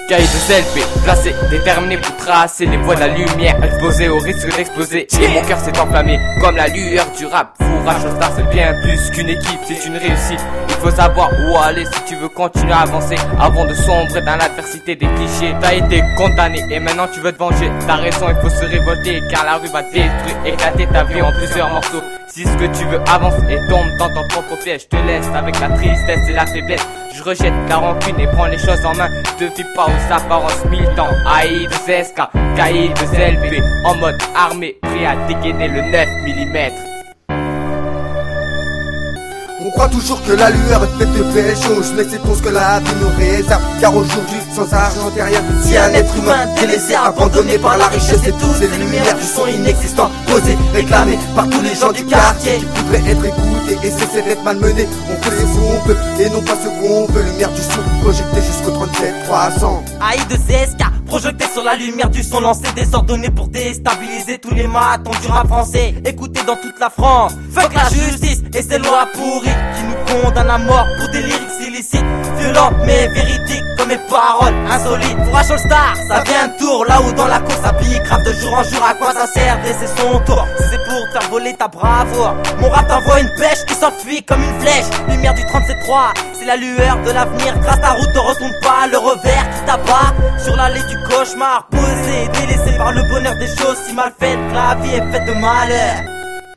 Cahier de selfie, placé, déterminé pour tracer les voies de la lumière, exposé au risque d'exploser. Et mon cœur s'est enflammé comme la lueur du rap. Fourrage au star, c'est bien plus qu'une équipe, c'est une réussite. Il faut savoir où aller si tu veux continuer à avancer avant de sombrer dans l'adversité des clichés. T'as été condamné et maintenant tu veux te venger. T'as raison, il faut se révolter car la rue va détruire, éclater ta vie en plusieurs morceaux. Si ce que tu veux avance et tombe dans ton propre piège, je te laisse avec la tristesse et la faiblesse. Je rejette la rancune et prends les choses en main. Te fie pas aux apparences militants. AI de ZSK, KI de ZLP, en mode armé, prêt à dégainer le 9 mm. On croit toujours que la lueur est faite de belles choses, mais c'est tout ce que la vie nous réserve. Car aujourd'hui, sans argent t'es rien. Si un être humain délaissé, abandonné par la richesse et toutes ces lumières du son inexistant, posé, réclamé par tous les gens du quartier, qui voudraient être écoutés et cesser d'être malmenés. On fait ce qu'on peut et non pas ce qu'on veut. Lumière du son projetée jusqu'au 37-300. AI de CSK, projeté sur la lumière du son, lancé désordonné pour déstabiliser tous les matons du rap français. Écouté dans toute la France, fuck la justice et ses lois pourries qui nous condamnent à mort pour des lyrics illicites, violents mais véridiques comme mes paroles insolites. Fourrage All Star, ça vient de tour, là où dans la course à pique, grave de jour en jour, à quoi ça sert d'essayer son tour? Si c'est pour te faire voler ta bravoure, mon rap t'envoie une pêche qui s'enfuit comme une flèche. Lumière du 37-3, c'est la lueur de l'avenir. Trace ta route, ne retourne pas le revers qui t'abat sur l'allée du cauchemar, posé, délaissé par le bonheur des choses si mal faites. La vie est faite de malheur.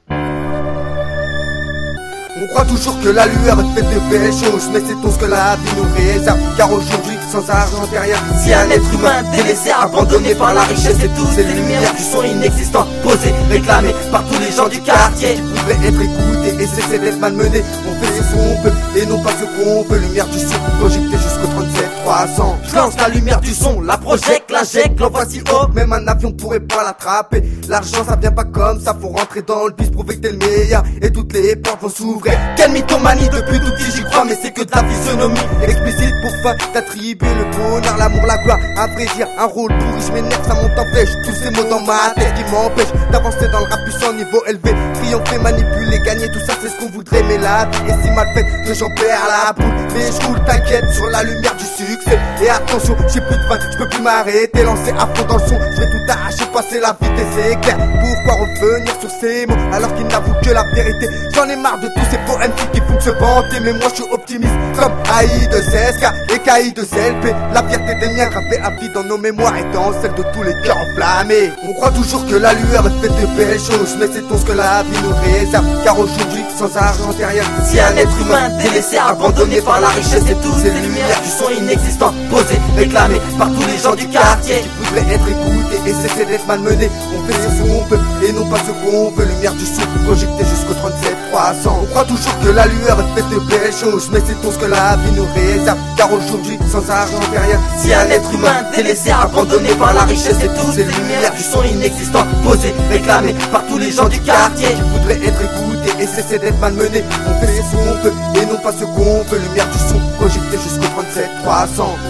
On croit toujours que la lueur est faite de belles choses, mais c'est tout ce que la vie nous réserve. Car aujourd'hui, sans argent t'es rien. Si un être humain délaissé, abandonné par la richesse et toutes ces lumières du son inexistant, posé, réclamé par tous les gens du quartier, qui voudraient être écoutés et cesser d'être malmenés. On fait ce qu'on peut et non pas ce qu'on veut. Lumière du son projetée jusqu'au 37-300. Je lance la lumière du son, la projette, l'injecte, l'envoie si haut. Même un avion pourrait pas l'attraper. L'argent ça vient pas comme ça, faut rentrer dans le bus, prouver que t'es le meilleur et toutes les portes vont s'ouvrir. Quelle mythomanie, depuis tout petit j'y crois, mais c'est que de la physionomie explicite pour fin d'attribuer le bonheur, l'amour, la gloire. À vrai dire, un rôle pourri, je m'énerve, ça monte en flèche. Tous ces mots dans ma tête qui m'empêchent d'avancer dans le rap puissant, niveau élevé. Triompher, manipuler, gagner, tout ça c'est ce qu'on voudrait. Mais la vie est si mal faite que j'en perds la boule. Mais je roule, t'inquiète, sur la lumière du succès. Et attention, j'ai plus de faim, je peux plus m'arrêter. Lancer à fond dans le son, je vais tout arracher, passer la vitesse, c'est clair. Pourquoi revenir sur ces mots alors qu'ils n'avouent que la vérité? J'en ai marre de tous ces faux MC qui font que se vanter, mais moi je suis optimiste comme AI de ZSK et KI de ZLP. La fierté des miens gravée à vie dans nos mémoires et dans celle de tous les cœurs enflammés. On croit toujours que la lueur est faite de belles choses, mais c'est tout ce que la vie nous réserve. Car aujourd'hui, sans argent t'es rien. Si un être humain délaissé, abandonné par la richesse et toutes ces lumières du son inexistant, posé, réclamé par tous les gens du quartier, qui voudraient être écoutés et cesser d'être malmenés. On fait ce qu'on peut et non pas ce qu'on veut. Lumière du son projetée jusqu'au 37-300. On croit toujours que la lueur est faite de belles choses, mais c'est tout ce que la vie nous réserve. Car aujourd'hui, sans argent t'es rien. Si un être humain délaissé, abandonné par la richesse et toutes ces lumières du son inexistant, posé, réclamé par tous les gens du quartier, qui voudraient être écoutés et cesser d'être malmenés. On fait ce qu'on peut et non pas ce qu'on veut. Lumière du son projetée jusqu'au 37-300.